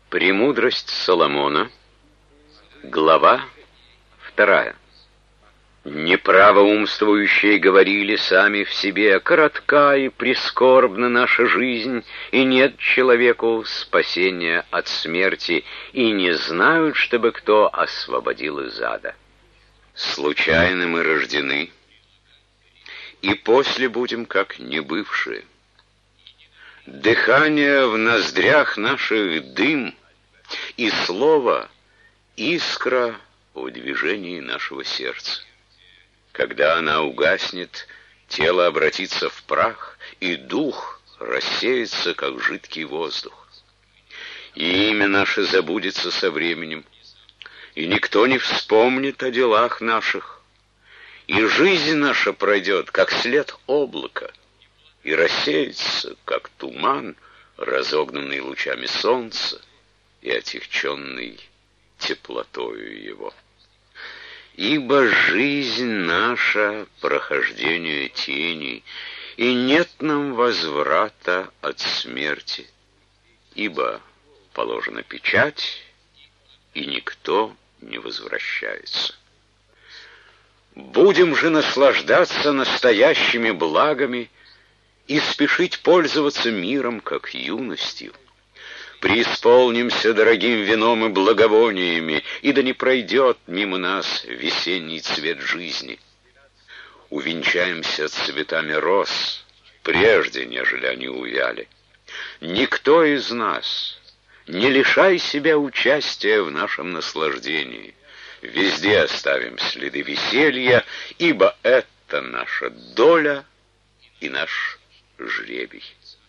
Премудрость Соломона, глава 2. Неправоумствующие говорили сами в себе: коротка и прискорбна наша жизнь, и нет человеку спасения от смерти, и не знают, чтобы кто освободил из ада. Случайно мы рождены, и после будем как небывшие. Дыхание в ноздрях наших дым, и слово искра в движении нашего сердца. Когда она угаснет, тело обратится в прах, и дух рассеется, как жидкий воздух. И имя наше забудется со временем, и никто не вспомнит о делах наших, и жизнь наша пройдет, как след облака, и рассеется, как туман, разогнанный лучами солнца и отягченный теплотою его. Ибо жизнь наша — прохождение тени, и нет нам возврата от смерти, ибо положена печать, и никто не возвращается. Будем же наслаждаться настоящими благами и спешить пользоваться миром, как юностью. Преисполнимся дорогим вином и благовониями, и да не пройдет мимо нас весенний цвет жизни. Увенчаемся цветами роз, прежде, нежели они увяли. Никто из нас не лишай себя участия в нашем наслаждении. Везде оставим следы веселья, ибо это наша доля и наш жребий.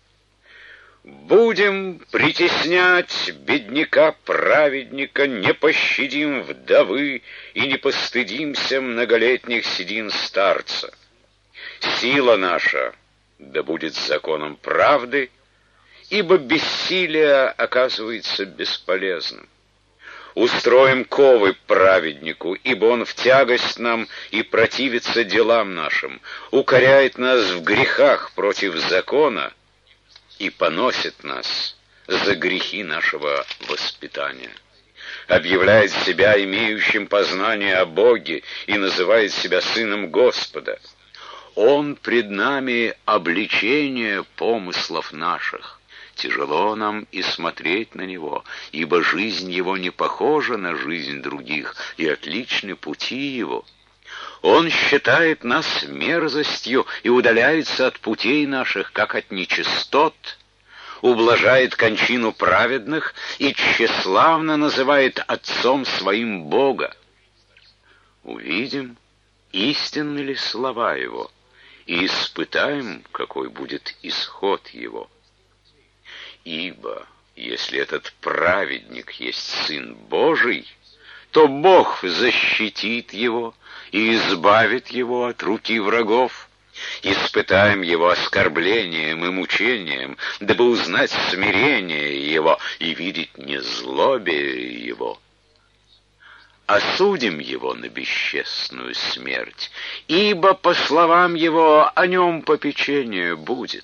Будем притеснять бедняка-праведника, не пощадим вдовы и не постыдимся многолетних седин старца. Сила наша да будет законом правды, ибо бессилие оказывается бесполезным. Устроим ковы праведнику, ибо он в тягость нам и противится делам нашим, укоряет нас в грехах против закона и поносит нас за грехи нашего воспитания. Объявляет себя имеющим познание о Боге и называет себя сыном Господа. Он пред нами обличение помыслов наших. Тяжело нам и смотреть на него, ибо жизнь его не похожа на жизнь других, и отличны пути его. Он считает нас мерзостью и удаляется от путей наших, как от нечистот, ублажает кончину праведных и тщеславно называет отцом своим Бога. Увидим, истинны ли слова его, и испытаем, какой будет исход его. Ибо если этот праведник есть Сын Божий, то Бог защитит его и избавит его от руки врагов. Испытаем его оскорблением и мучением, дабы узнать смирение его и видеть незлобие его. Осудим его на бесчестную смерть, ибо, по словам его, о нем попечение будет.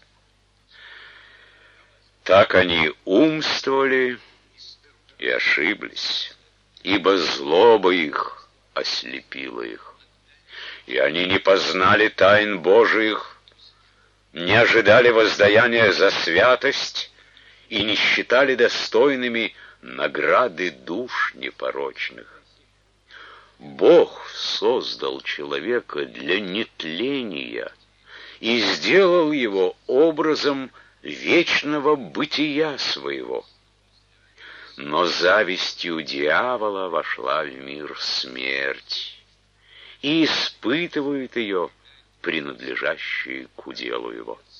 Так они умствовали и ошиблись, ибо злоба их ослепила их. И они не познали тайн Божиих, не ожидали воздаяния за святость и не считали достойными награды душ непорочных. Бог создал человека для нетления и сделал его образом вечного бытия своего. Но завистью дьявола вошла в мир смерть, и испытывают ее принадлежащие к уделу его.